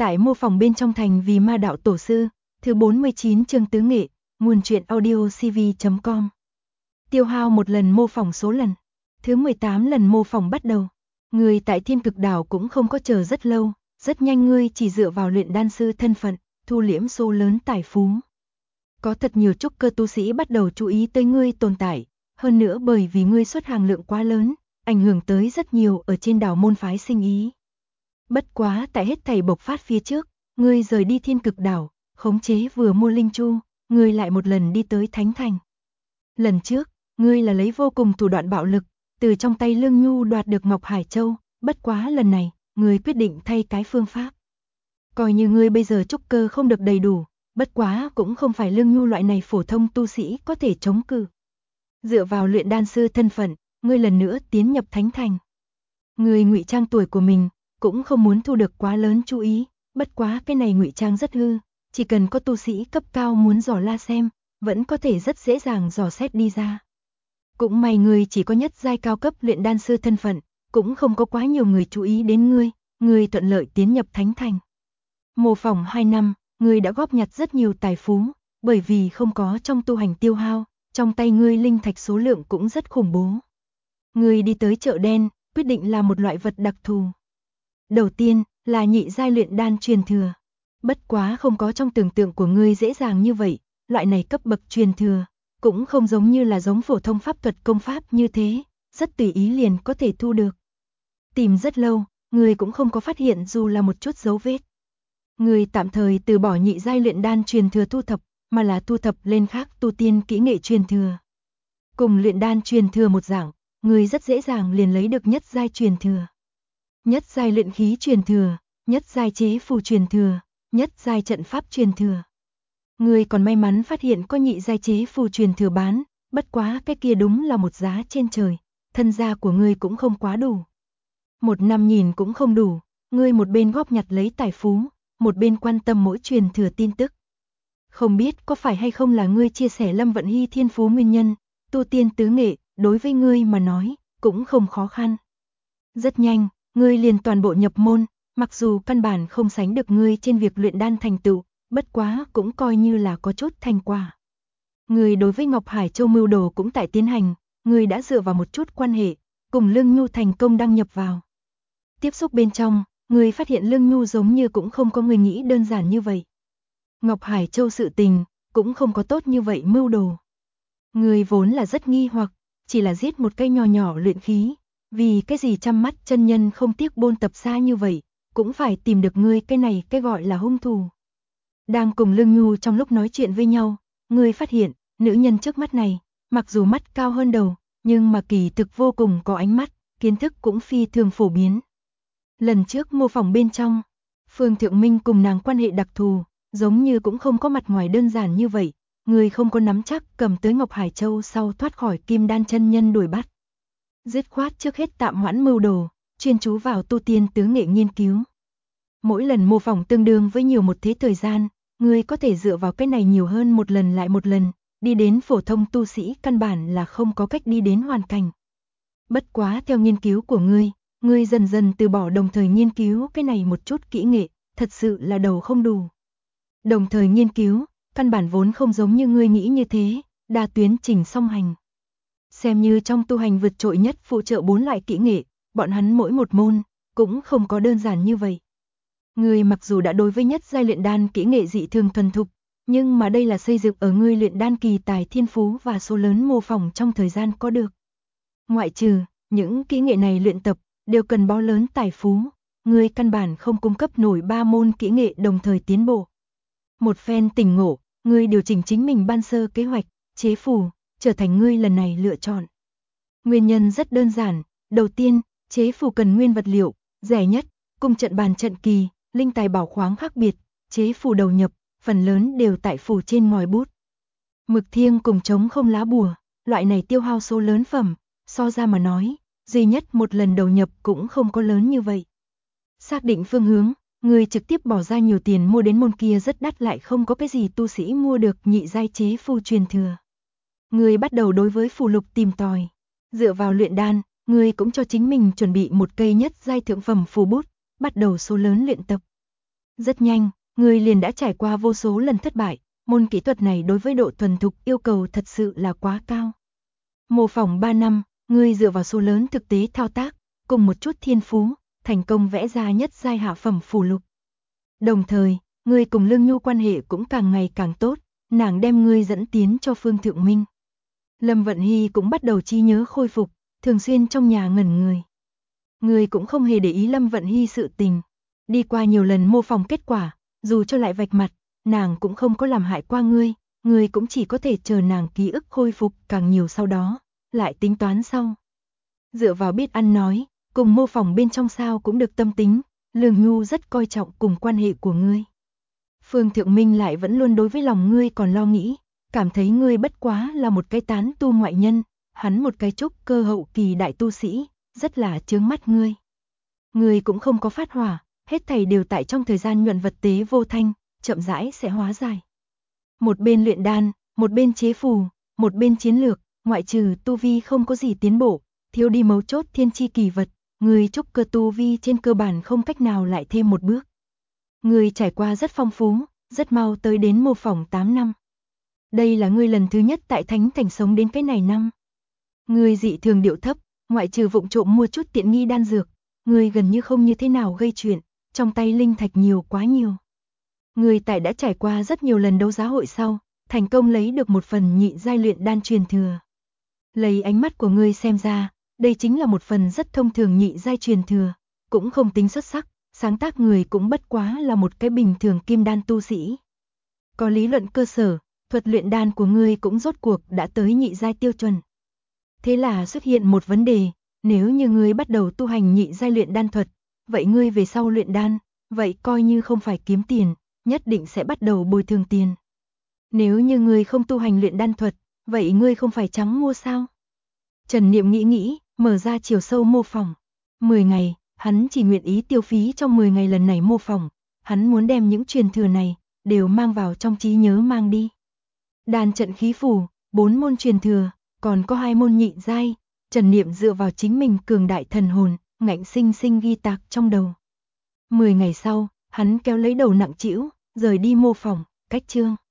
Tại mô phỏng bên trong thành vì ma đạo tổ sư, thứ 49 chương tứ nghệ, nguồn truyện audio cv.com. Tiêu hao một lần mô phỏng số lần. Thứ 18 lần mô phỏng bắt đầu. Người tại Thiên Cực Đảo cũng không có chờ rất lâu, rất nhanh ngươi chỉ dựa vào luyện đan sư thân phận, thu liễm số lớn tài phú. Có thật nhiều trúc cơ tu sĩ bắt đầu chú ý tới ngươi tồn tại, hơn nữa bởi vì ngươi xuất hàng lượng quá lớn, ảnh hưởng tới rất nhiều ở trên đảo môn phái sinh ý. Bất quá tại hết thảy bộc phát phía trước, ngươi rời đi Thiên Cực Đảo, khống chế vừa mua linh chu, ngươi lại một lần đi tới Thánh Thành. Lần trước, ngươi là lấy vô cùng thủ đoạn bạo lực, từ trong tay Lương Nhu đoạt được Ngọc Hải Châu, bất quá lần này, ngươi quyết định thay cái phương pháp. Coi như ngươi bây giờ trúc cơ không được đầy đủ, bất quá cũng không phải Lương Nhu loại này phổ thông tu sĩ có thể chống cự. Dựa vào luyện đan sư thân phận, ngươi lần nữa tiến nhập Thánh Thành. Ngươi ngụy trang tuổi của mình, cũng không muốn thu được quá lớn chú ý, bất quá cái này ngụy trang rất hư, chỉ cần có tu sĩ cấp cao muốn dò la xem, vẫn có thể rất dễ dàng dò xét đi ra. Cũng may ngươi chỉ có nhất giai cao cấp luyện đan sư thân phận, cũng không có quá nhiều người chú ý đến ngươi thuận lợi tiến nhập Thánh Thành. Mô phỏng 2 năm, ngươi đã góp nhặt rất nhiều tài phú, bởi vì không có trong tu hành tiêu hao, trong tay ngươi linh thạch số lượng cũng rất khủng bố. Ngươi đi tới chợ đen, quyết định làm một loại vật đặc thù. Đầu tiên là nhị giai luyện đan truyền thừa. Bất quá không có trong tưởng tượng của ngươi dễ dàng như vậy, loại này cấp bậc truyền thừa, cũng không giống như là giống phổ thông pháp thuật công pháp như thế, rất tùy ý liền có thể thu được. Tìm rất lâu, ngươi cũng không có phát hiện dù là một chút dấu vết. Ngươi tạm thời từ bỏ nhị giai luyện đan truyền thừa thu thập, mà là thu thập lên khác tu tiên kỹ nghệ truyền thừa. Cùng luyện đan truyền thừa một dạng, ngươi rất dễ dàng liền lấy được nhất giai truyền thừa. Nhất giai luyện khí truyền thừa, nhất giai chế phù truyền thừa, nhất giai trận pháp truyền thừa. Ngươi còn may mắn phát hiện có nhị giai chế phù truyền thừa bán, bất quá cái kia đúng là một giá trên trời, thân gia của ngươi cũng không quá đủ. Một năm nhìn cũng không đủ, ngươi một bên góp nhặt lấy tài phú, một bên quan tâm mỗi truyền thừa tin tức. Không biết có phải hay không là ngươi chia sẻ Lâm Vận Hy thiên phú nguyên nhân, tu tiên tứ nghệ, đối với ngươi mà nói, cũng không khó khăn. Rất nhanh, ngươi liền toàn bộ nhập môn, mặc dù căn bản không sánh được ngươi trên việc luyện đan thành tựu, bất quá cũng coi như là có chút thành quả. Ngươi đối với Ngọc Hải Châu mưu đồ cũng tại tiến hành, ngươi đã dựa vào một chút quan hệ, cùng Lương Nhu thành công đăng nhập vào. Tiếp xúc bên trong, ngươi phát hiện Lương Nhu giống như cũng không có người nghĩ đơn giản như vậy. Ngọc Hải Châu sự tình, cũng không có tốt như vậy mưu đồ. Ngươi vốn là rất nghi hoặc, chỉ là giết một cây nhỏ nhỏ luyện khí, vì cái gì chăm mắt chân nhân không tiếc bôn tập xa như vậy, cũng phải tìm được ngươi cái này cái gọi là hung thủ. Đang cùng Lương Nhu trong lúc nói chuyện với nhau, ngươi phát hiện, nữ nhân trước mắt này, mặc dù mắt cao hơn đầu, nhưng mà kỳ thực vô cùng có ánh mắt, kiến thức cũng phi thường phổ biến. Lần trước mô phỏng bên trong, Phương Thượng Minh cùng nàng quan hệ đặc thù, giống như cũng không có mặt ngoài đơn giản như vậy, ngươi không có nắm chắc cầm tới Ngọc Hải Châu sau thoát khỏi Kim Đan chân nhân đuổi bắt. Dứt khoát trước hết tạm hoãn mưu đồ, chuyên chú vào tu tiên tứ nghệ nghiên cứu. Mỗi lần mô phỏng tương đương với nhiều một thế thời gian, ngươi có thể dựa vào cái này nhiều hơn một lần lại một lần, đi đến phổ thông tu sĩ căn bản là không có cách đi đến hoàn cảnh. Bất quá theo nghiên cứu của ngươi dần dần từ bỏ đồng thời nghiên cứu cái này một chút kỹ nghệ, thật sự là đầu không đủ. Đồng thời nghiên cứu, căn bản vốn không giống như ngươi nghĩ như thế, đa tuyến trình song hành. Xem như trong tu hành vượt trội nhất phụ trợ 4 loại kỹ nghệ, bọn hắn mỗi một môn, cũng không có đơn giản như vậy. Ngươi mặc dù đã đối với nhất giai luyện đan kỹ nghệ dị thường thuần thục, nhưng mà đây là xây dựng ở ngươi luyện đan kỳ tài thiên phú và số lớn mô phỏng trong thời gian có được. Ngoại trừ, những kỹ nghệ này luyện tập, đều cần bao lớn tài phú, ngươi căn bản không cung cấp nổi 3 môn kỹ nghệ đồng thời tiến bộ. Một phen tỉnh ngộ, ngươi điều chỉnh chính mình ban sơ kế hoạch, chế phù, trở thành ngươi lần này lựa chọn. Nguyên nhân rất đơn giản, đầu tiên, chế phù cần nguyên vật liệu, rẻ nhất, cung trận bàn trận kỳ, linh tài bảo khoáng khác biệt, chế phù đầu nhập, phần lớn đều tại phù trên ngòi bút. Mực thiêng cùng trống không lá bùa, loại này tiêu hao số lớn phẩm, so ra mà nói, duy nhất một lần đầu nhập cũng không có lớn như vậy. Xác định phương hướng, người trực tiếp bỏ ra nhiều tiền mua đến môn kia rất đắt lại không có cái gì tu sĩ mua được nhị giai chế phù truyền thừa. Người bắt đầu đối với phù lục tìm tòi. Dựa vào luyện đan, người cũng cho chính mình chuẩn bị một cây nhất giai thượng phẩm phù bút, bắt đầu số lớn luyện tập. Rất nhanh, ngươi liền đã trải qua vô số lần thất bại, môn kỹ thuật này đối với độ thuần thục yêu cầu thật sự là quá cao. Mô phỏng 3 năm, ngươi dựa vào số lớn thực tế thao tác, cùng một chút thiên phú, thành công vẽ ra nhất giai hạ phẩm phù lục. Đồng thời, ngươi cùng Lương Nhu quan hệ cũng càng ngày càng tốt, nàng đem ngươi dẫn tiến cho Phương Thượng Minh. Lâm Vận Hy cũng bắt đầu trí nhớ khôi phục, thường xuyên trong nhà ngẩn người. Ngươi cũng không hề để ý Lâm Vận Hy sự tình. Đi qua nhiều lần mô phỏng kết quả, dù cho lại vạch mặt, nàng cũng không có làm hại qua ngươi cũng chỉ có thể chờ nàng ký ức khôi phục càng nhiều sau đó, lại tính toán sau. Dựa vào biết ăn nói, cùng mô phỏng bên trong sao cũng được tâm tính, Lương Nhu rất coi trọng cùng quan hệ của ngươi. Phương Thượng Minh lại vẫn luôn đối với lòng ngươi còn lo nghĩ, cảm thấy ngươi bất quá là một cái tán tu ngoại nhân, hắn một cái trúc cơ hậu kỳ đại tu sĩ, rất là chướng mắt ngươi. Ngươi cũng không có phát hỏa, hết thảy đều tại trong thời gian nhuận vật tế vô thanh, chậm rãi sẽ hóa giải. Một bên luyện đan, một bên chế phù, một bên chiến lược, ngoại trừ tu vi không có gì tiến bộ, thiếu đi mấu chốt thiên chi kỳ vật, người trúc cơ tu vi trên cơ bản không cách nào lại thêm một bước. Người trải qua rất phong phú, rất mau tới đến mô phỏng 8 năm. Đây là ngươi lần thứ nhất tại Thánh Thành sống đến cái này năm. Ngươi dị thường điệu thấp, ngoại trừ vụng trộm mua chút tiện nghi đan dược, ngươi gần như không như thế nào gây chuyện, trong tay linh thạch nhiều quá nhiều. Ngươi tại đã trải qua rất nhiều lần đấu giá hội sau, thành công lấy được một phần nhị giai luyện đan truyền thừa. Lấy ánh mắt của ngươi xem ra, đây chính là một phần rất thông thường nhị giai truyền thừa, cũng không tính xuất sắc, sáng tác người cũng bất quá là một cái bình thường kim đan tu sĩ. Có lý luận cơ sở, thuật luyện đan của ngươi cũng rốt cuộc đã tới nhị giai tiêu chuẩn. Thế là xuất hiện một vấn đề, nếu như ngươi bắt đầu tu hành nhị giai luyện đan thuật, vậy ngươi về sau luyện đan, vậy coi như không phải kiếm tiền, nhất định sẽ bắt đầu bồi thường tiền. Nếu như ngươi không tu hành luyện đan thuật, vậy ngươi không phải trắng mua sao? Trần Niệm nghĩ, mở ra chiều sâu mô phỏng. 10 ngày, hắn chỉ nguyện ý tiêu phí trong 10 ngày lần này mô phỏng, hắn muốn đem những truyền thừa này đều mang vào trong trí nhớ mang đi. Đan trận khí phù, 4 môn truyền thừa, còn có 2 môn nhị giai, Trần Niệm dựa vào chính mình cường đại thần hồn, ngạnh sinh sinh ghi tạc trong đầu. 10 ngày sau, hắn kéo lấy đầu nặng trĩu, rời đi mô phỏng, cách chương.